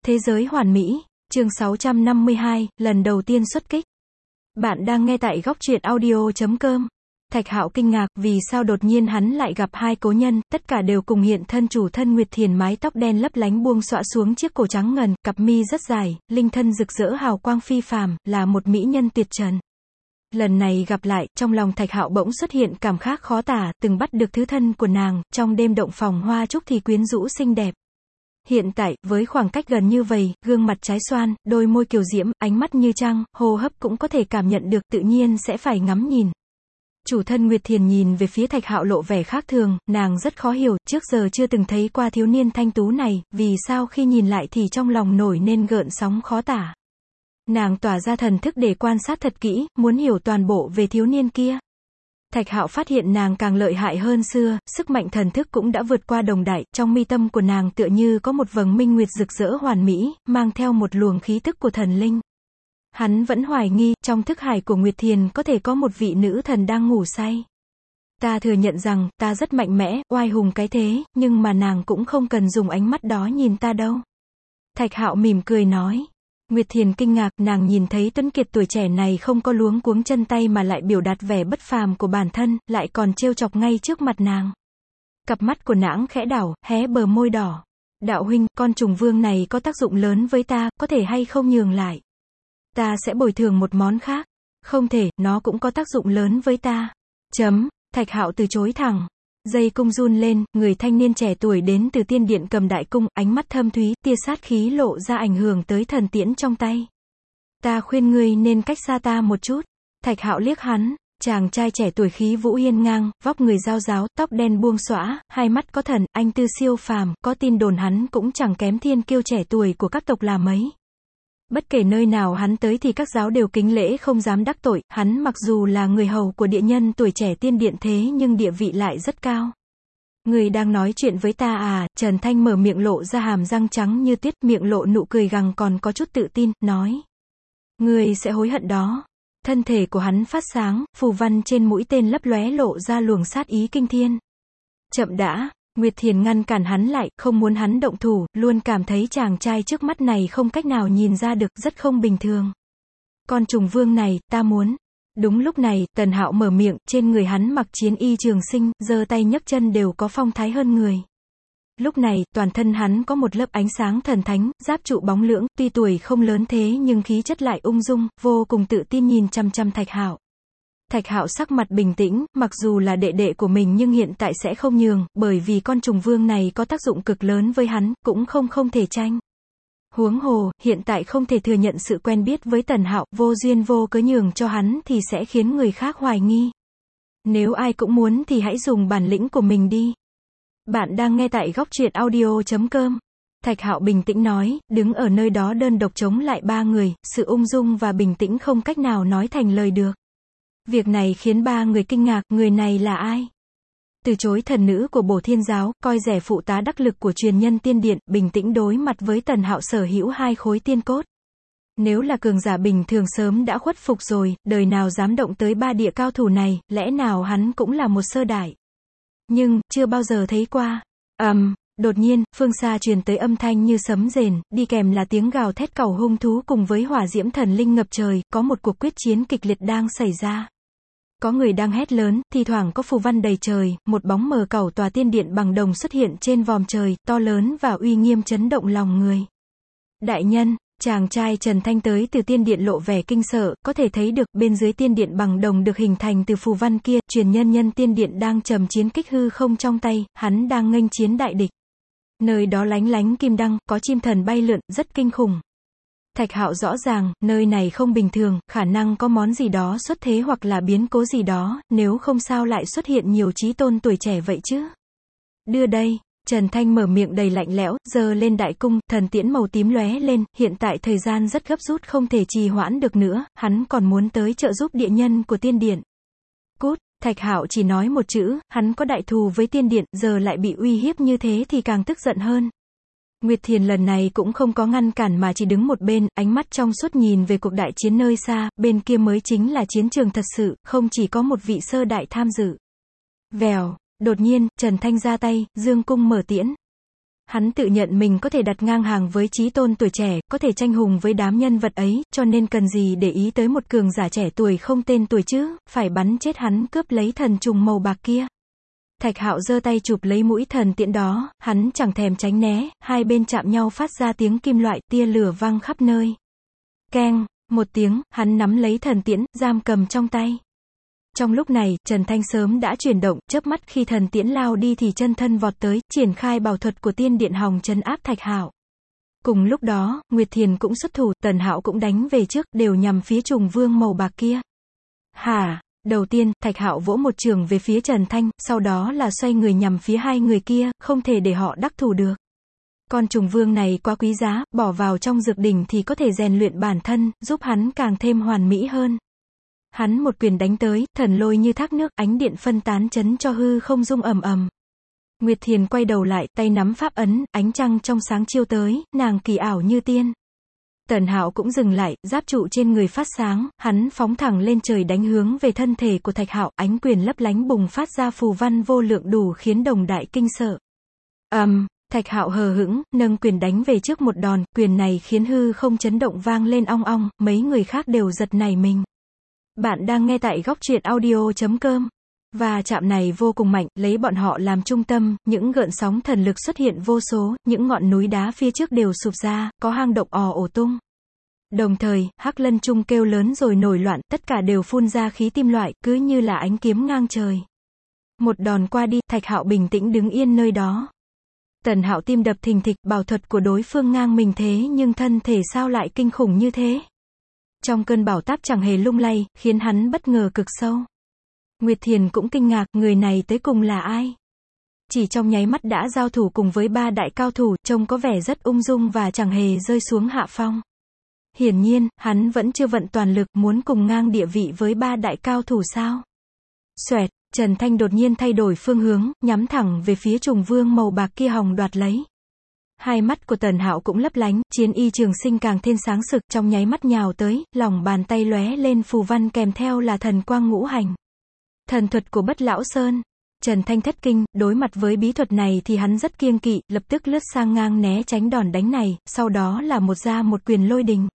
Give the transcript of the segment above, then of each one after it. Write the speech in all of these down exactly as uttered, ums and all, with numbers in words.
Thế giới hoàn mỹ, chương sáu trăm năm mươi hai, lần đầu tiên xuất kích. Bạn đang nghe tại góc truyện audio chấm com. Thạch Hạo kinh ngạc, vì sao đột nhiên hắn lại gặp hai cố nhân, tất cả đều cùng hiện thân chủ thân Nguyệt Thiền, mái tóc đen lấp lánh buông xõa xuống chiếc cổ trắng ngần, cặp mi rất dài, linh thân rực rỡ hào quang phi phàm, là một mỹ nhân tuyệt trần. Lần này gặp lại, trong lòng Thạch Hạo bỗng xuất hiện cảm khác khó tả, từng bắt được thứ thân của nàng, trong đêm động phòng hoa trúc thì quyến rũ xinh đẹp. Hiện tại, với khoảng cách gần như vậy, gương mặt trái xoan, đôi môi kiều diễm, ánh mắt như trăng, hô hấp cũng có thể cảm nhận được, tự nhiên sẽ phải ngắm nhìn. Chủ thân Nguyệt Thiền nhìn về phía Thạch Hạo lộ vẻ khác thường, nàng rất khó hiểu, trước giờ chưa từng thấy qua thiếu niên thanh tú này, vì sao khi nhìn lại thì trong lòng nổi nên gợn sóng khó tả. Nàng tỏa ra thần thức để quan sát thật kỹ, muốn hiểu toàn bộ về thiếu niên kia. Thạch Hạo phát hiện nàng càng lợi hại hơn xưa, sức mạnh thần thức cũng đã vượt qua đồng đại, trong mi tâm của nàng tựa như có một vầng minh nguyệt rực rỡ hoàn mỹ, mang theo một luồng khí tức của thần linh. Hắn vẫn hoài nghi, trong thức hải của Nguyệt Thiền có thể có một vị nữ thần đang ngủ say. Ta thừa nhận rằng, ta rất mạnh mẽ, oai hùng cái thế, nhưng mà nàng cũng không cần dùng ánh mắt đó nhìn ta đâu. Thạch Hạo mỉm cười nói. Nguyệt Thiền kinh ngạc, nàng nhìn thấy tuấn kiệt tuổi trẻ này không có luống cuống chân tay mà lại biểu đạt vẻ bất phàm của bản thân, lại còn trêu chọc ngay trước mặt nàng. Cặp mắt của nàng khẽ đảo, hé bờ môi đỏ. Đạo huynh, con trùng vương này có tác dụng lớn với ta, có thể hay không nhường lại? Ta sẽ bồi thường một món khác. Không thể, nó cũng có tác dụng lớn với ta. Chấm, Thạch Hạo từ chối thẳng. Dây cung run lên, người thanh niên trẻ tuổi đến từ tiên điện cầm đại cung, ánh mắt thâm thúy, tia sát khí lộ ra ảnh hưởng tới thần tiễn trong tay. Ta khuyên ngươi nên cách xa ta một chút. Thạch Hạo liếc hắn, chàng trai trẻ tuổi khí vũ hiên ngang, vóc người rao ráo, tóc đen buông xõa, hai mắt có thần, anh tư siêu phàm, có tin đồn hắn cũng chẳng kém thiên kiêu trẻ tuổi của các tộc là mấy. Bất kể nơi nào hắn tới thì các giáo đều kính lễ không dám đắc tội, hắn mặc dù là người hầu của địa nhân tuổi trẻ tiên điện thế nhưng địa vị lại rất cao. Người đang nói chuyện với ta à? Trần Thanh mở miệng lộ ra hàm răng trắng như tuyết, miệng lộ nụ cười gằn còn có chút tự tin, nói. Người sẽ hối hận đó. Thân thể của hắn phát sáng, phù văn trên mũi tên lấp lóe lộ ra luồng sát ý kinh thiên. Chậm đã. Nguyệt Thiền ngăn cản hắn lại, không muốn hắn động thủ, luôn cảm thấy chàng trai trước mắt này không cách nào nhìn ra được, rất không bình thường. Con trùng vương này, ta muốn. Đúng lúc này, Tần Hạo mở miệng, trên người hắn mặc chiến y trường sinh, giơ tay nhấc chân đều có phong thái hơn người. Lúc này, toàn thân hắn có một lớp ánh sáng thần thánh, giáp trụ bóng lưỡng, tuy tuổi không lớn thế nhưng khí chất lại ung dung, vô cùng tự tin nhìn chăm chăm Thạch Hạo. Thạch Hạo sắc mặt bình tĩnh, mặc dù là đệ đệ của mình nhưng hiện tại sẽ không nhường, bởi vì con trùng vương này có tác dụng cực lớn với hắn, cũng không không thể tranh. Huống hồ, hiện tại không thể thừa nhận sự quen biết với Tần Hạo, vô duyên vô cớ nhường cho hắn thì sẽ khiến người khác hoài nghi. Nếu ai cũng muốn thì hãy dùng bản lĩnh của mình đi. Bạn đang nghe tại góc truyện audio chấm com. Thạch Hạo bình tĩnh nói, đứng ở nơi đó đơn độc chống lại ba người, sự ung dung và bình tĩnh không cách nào nói thành lời được. Việc này khiến ba người kinh ngạc, người này là ai? Từ chối thần nữ của Bổ Thiên giáo, coi rẻ phụ tá đắc lực của truyền nhân tiên điện, bình tĩnh đối mặt với Tần Hạo sở hữu hai khối tiên cốt. Nếu là cường giả bình thường sớm đã khuất phục rồi, đời nào dám động tới ba địa cao thủ này, lẽ nào hắn cũng là một sơ đại. Nhưng, chưa bao giờ thấy qua. ầm, um, đột nhiên, phương xa truyền tới âm thanh như sấm rền, đi kèm là tiếng gào thét cẩu hung thú cùng với hỏa diễm thần linh ngập trời, có một cuộc quyết chiến kịch liệt đang xảy ra. Có người đang hét lớn, thi thoảng có phù văn đầy trời, một bóng mờ cẩu tòa tiên điện bằng đồng xuất hiện trên vòm trời, to lớn và uy nghiêm chấn động lòng người. Đại nhân, chàng trai Trần Thanh tới từ tiên điện lộ vẻ kinh sợ, có thể thấy được bên dưới tiên điện bằng đồng được hình thành từ phù văn kia, truyền nhân nhân tiên điện đang trầm chiến kích hư không trong tay, hắn đang nghênh chiến đại địch. Nơi đó lánh lánh kim đăng, có chim thần bay lượn, rất kinh khủng. Thạch Hạo rõ ràng, nơi này không bình thường, khả năng có món gì đó xuất thế hoặc là biến cố gì đó, nếu không sao lại xuất hiện nhiều chí tôn tuổi trẻ vậy chứ. Đưa đây, Trần Thanh mở miệng đầy lạnh lẽo, giơ lên đại cung, thần tiễn màu tím lóe lên, hiện tại thời gian rất gấp rút không thể trì hoãn được nữa, hắn còn muốn tới trợ giúp địa nhân của tiên điện. Cút, Thạch Hạo chỉ nói một chữ, hắn có đại thù với tiên điện, giờ lại bị uy hiếp như thế thì càng tức giận hơn. Nguyệt Thiền lần này cũng không có ngăn cản mà chỉ đứng một bên, ánh mắt trong suốt nhìn về cuộc đại chiến nơi xa, bên kia mới chính là chiến trường thật sự, không chỉ có một vị sơ đại tham dự. Vèo, đột nhiên, Trần Thanh ra tay, dương cung mở tiễn. Hắn tự nhận mình có thể đặt ngang hàng với chí tôn tuổi trẻ, có thể tranh hùng với đám nhân vật ấy, cho nên cần gì để ý tới một cường giả trẻ tuổi không tên tuổi chứ, phải bắn chết hắn cướp lấy thần trùng màu bạc kia. Thạch Hạo giơ tay chụp lấy mũi thần tiễn đó, hắn chẳng thèm tránh né, hai bên chạm nhau phát ra tiếng kim loại, tia lửa văng khắp nơi. Keng, một tiếng, hắn nắm lấy thần tiễn, giam cầm trong tay. Trong lúc này, Trần Thanh sớm đã chuyển động, chớp mắt khi thần tiễn lao đi thì chân thân vọt tới, triển khai bảo thuật của tiên điện hòng trấn áp Thạch Hạo. Cùng lúc đó, Nguyệt Thiền cũng xuất thủ, Tần Hạo cũng đánh về trước, đều nhằm phía trùng vương màu bạc kia. Hả? Đầu tiên, Thạch Hạo vỗ một trường về phía Trần Thanh, sau đó là xoay người nhằm phía hai người kia, không thể để họ đắc thủ được. Con trùng vương này quá quý giá, bỏ vào trong dược đỉnh thì có thể rèn luyện bản thân, giúp hắn càng thêm hoàn mỹ hơn. Hắn một quyền đánh tới, thần lôi như thác nước, ánh điện phân tán chấn cho hư không rung ầm ầm. Nguyệt Thiền quay đầu lại, tay nắm pháp ấn, ánh trăng trong sáng chiếu tới, nàng kỳ ảo như tiên. Tần Hạo cũng dừng lại, giáp trụ trên người phát sáng, hắn phóng thẳng lên trời đánh hướng về thân thể của Thạch Hạo, ánh quyền lấp lánh bùng phát ra phù văn vô lượng đủ khiến đồng đại kinh sợ. Ầm, um, Thạch Hạo hờ hững, nâng quyền đánh về trước một đòn, quyền này khiến hư không chấn động vang lên ong ong, mấy người khác đều giật nảy mình. Bạn đang nghe tại góc truyện audio chấm com. Và chạm này vô cùng mạnh, lấy bọn họ làm trung tâm, những gợn sóng thần lực xuất hiện vô số, những ngọn núi đá phía trước đều sụp ra, có hang động ò ổ tung. Đồng thời, Hắc Lân Trung kêu lớn rồi nổi loạn, tất cả đều phun ra khí kim loại, cứ như là ánh kiếm ngang trời. Một đòn qua đi, Thạch Hạo bình tĩnh đứng yên nơi đó. Tần Hạo tim đập thình thịch, bảo thuật của đối phương ngang mình thế nhưng thân thể sao lại kinh khủng như thế. Trong cơn bão táp chẳng hề lung lay, khiến hắn bất ngờ cực sâu. Nguyệt Thiền cũng kinh ngạc, người này tới cùng là ai? Chỉ trong nháy mắt đã giao thủ cùng với ba đại cao thủ, trông có vẻ rất ung dung và chẳng hề rơi xuống hạ phong. Hiển nhiên, hắn vẫn chưa vận toàn lực, muốn cùng ngang địa vị với ba đại cao thủ sao? Xoẹt, Trần Thanh đột nhiên thay đổi phương hướng, nhắm thẳng về phía trùng vương màu bạc kia hòng đoạt lấy. Hai mắt của Tần Hạo cũng lấp lánh, chiến y trường sinh càng thêm sáng sực, trong nháy mắt nhào tới, lòng bàn tay lóe lên phù văn kèm theo là thần quang ngũ hành. Thần thuật của Bất Lão Sơn. Trần Thanh thất kinh, đối mặt với bí thuật này thì hắn rất kiêng kỵ, lập tức lướt sang ngang né tránh đòn đánh này, sau đó là một ra một quyền lôi đình.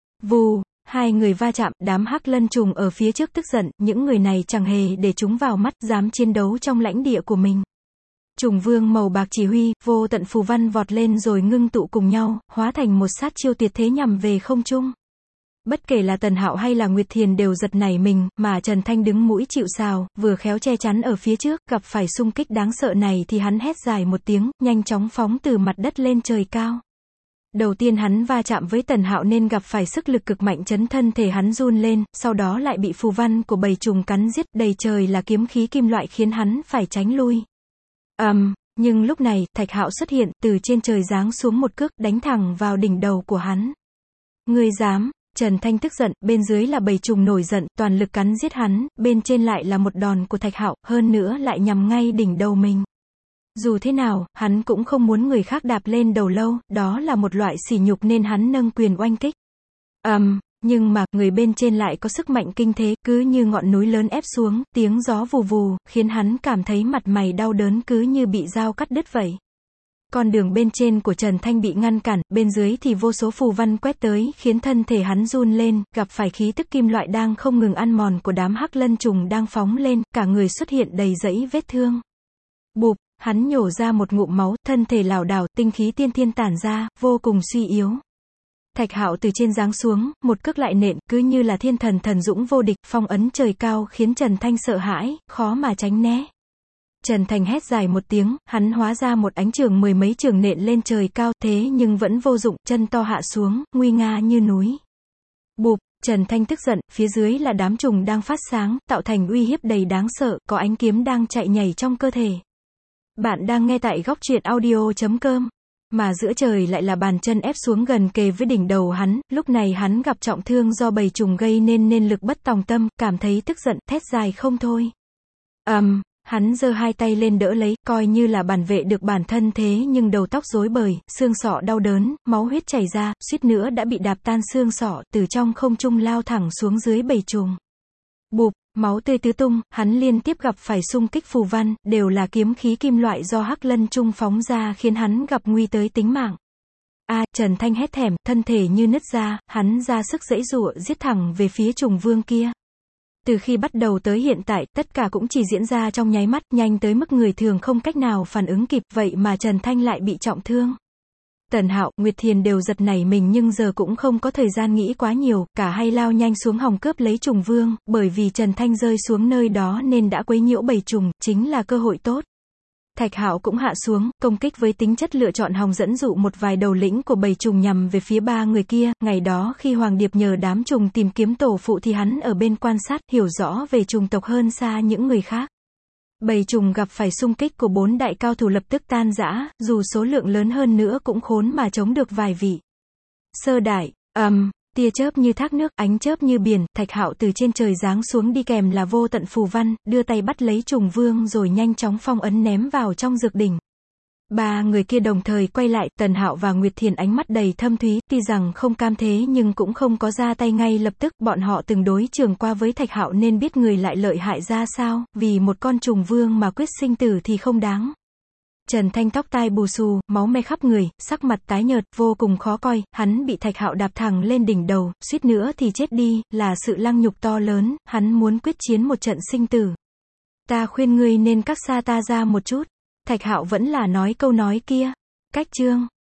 Vù, hai người va chạm, đám Hắc Lân trùng ở phía trước tức giận, những người này chẳng hề để chúng vào mắt, dám chiến đấu trong lãnh địa của mình. Trùng vương màu bạc chỉ huy, vô tận phù văn vọt lên rồi ngưng tụ cùng nhau, hóa thành một sát chiêu tuyệt thế nhằm về không trung. Bất kể là Tần Hạo hay là Nguyệt Thiền đều giật nảy mình, mà Trần Thanh đứng mũi chịu sào, vừa khéo che chắn ở phía trước, gặp phải xung kích đáng sợ này thì hắn hét dài một tiếng, nhanh chóng phóng từ mặt đất lên trời cao. Đầu tiên hắn va chạm với Tần Hạo nên gặp phải sức lực cực mạnh chấn thân thể hắn run lên, sau đó lại bị phù văn của bầy trùng cắn giết, đầy trời là kiếm khí kim loại khiến hắn phải tránh lui. Ầm, um, nhưng lúc này, Thạch Hạo xuất hiện, từ trên trời giáng xuống một cước, đánh thẳng vào đỉnh đầu của hắn. Ngươi dám? Trần Thanh tức giận, bên dưới là bầy trùng nổi giận, toàn lực cắn giết hắn, bên trên lại là một đòn của Thạch Hạo, hơn nữa lại nhằm ngay đỉnh đầu mình. Dù thế nào, hắn cũng không muốn người khác đạp lên đầu lâu, đó là một loại sỉ nhục nên hắn nâng quyền oanh kích. Ầm, um, nhưng mà, người bên trên lại có sức mạnh kinh thế, cứ như ngọn núi lớn ép xuống, tiếng gió vù vù, khiến hắn cảm thấy mặt mày đau đớn cứ như bị dao cắt đứt vậy. Con đường bên trên của Trần Thanh bị ngăn cản, bên dưới thì vô số phù văn quét tới, khiến thân thể hắn run lên, gặp phải khí tức kim loại đang không ngừng ăn mòn của đám Hắc Lân trùng đang phóng lên, cả người xuất hiện đầy dẫy vết thương. Bụp, hắn nhổ ra một ngụm máu, thân thể lảo đảo, tinh khí tiên thiên tản ra, vô cùng suy yếu. Thạch Hạo từ trên giáng xuống, một cước lại nện, cứ như là thiên thần thần dũng vô địch, phong ấn trời cao khiến Trần Thanh sợ hãi, khó mà tránh né. Trần Thanh hét dài một tiếng, hắn hóa ra một ánh trường mười mấy trường nện lên trời cao, thế nhưng vẫn vô dụng, chân to hạ xuống, nguy nga như núi. Bụp, Trần Thanh tức giận, phía dưới là đám trùng đang phát sáng, tạo thành uy hiếp đầy đáng sợ, có ánh kiếm đang chạy nhảy trong cơ thể. Bạn đang nghe tại góc truyện audio chấm com. Mà giữa trời lại là bàn chân ép xuống gần kề với đỉnh đầu hắn, lúc này hắn gặp trọng thương do bầy trùng gây nên nên lực bất tòng tâm, cảm thấy tức giận, thét dài không thôi. Ầm, um, hắn giơ hai tay lên đỡ lấy, coi như là bảo vệ được bản thân thế nhưng đầu tóc rối bời, xương sọ đau đớn, máu huyết chảy ra, suýt nữa đã bị đạp tan xương sọ, từ trong không trung lao thẳng xuống dưới bầy trùng. Bụp, máu tươi tứ tung, hắn liên tiếp gặp phải xung kích phù văn, đều là kiếm khí kim loại do Hắc Lân Trung phóng ra khiến hắn gặp nguy tới tính mạng. A, Trần Thanh hét thảm, thân thể như nứt ra, hắn ra sức giãy giụa giết thẳng về phía trùng vương kia. Từ khi bắt đầu tới hiện tại, tất cả cũng chỉ diễn ra trong nháy mắt, nhanh tới mức người thường không cách nào phản ứng kịp, vậy mà Trần Thanh lại bị trọng thương. Tần Hạo, Nguyệt Thiền đều giật nảy mình nhưng giờ cũng không có thời gian nghĩ quá nhiều, cả hai lao nhanh xuống hòng cướp lấy trùng vương, bởi vì Trần Thanh rơi xuống nơi đó nên đã quấy nhiễu bầy trùng, chính là cơ hội tốt. Thạch Hạo cũng hạ xuống, công kích với tính chất lựa chọn hòng dẫn dụ một vài đầu lĩnh của bầy trùng nhằm về phía ba người kia. Ngày đó khi Hoàng Điệp nhờ đám trùng tìm kiếm tổ phụ thì hắn ở bên quan sát, hiểu rõ về trùng tộc hơn xa những người khác. Bầy trùng gặp phải xung kích của bốn đại cao thủ lập tức tan rã, dù số lượng lớn hơn nữa cũng khốn mà chống được vài vị. Sơ đại, ầm, um, tia chớp như thác nước, ánh chớp như biển, Thạch Hạo từ trên trời giáng xuống đi kèm là vô tận phù văn, đưa tay bắt lấy trùng vương rồi nhanh chóng phong ấn ném vào trong dược đỉnh. Ba người kia đồng thời quay lại, Tần Hạo và Nguyệt Thiền ánh mắt đầy thâm thúy, tuy rằng không cam thế nhưng cũng không có ra tay ngay lập tức, bọn họ từng đối trường qua với Thạch Hạo nên biết người lại lợi hại ra sao, vì một con trùng vương mà quyết sinh tử thì không đáng. Trần Thanh tóc tai bù xù, máu me khắp người, sắc mặt tái nhợt, vô cùng khó coi, hắn bị Thạch Hạo đạp thẳng lên đỉnh đầu, suýt nữa thì chết đi, là sự lăng nhục to lớn, hắn muốn quyết chiến một trận sinh tử. Ta khuyên ngươi nên cách xa ta ra một chút. Thạch Hạo vẫn là nói câu nói kia. Cách chương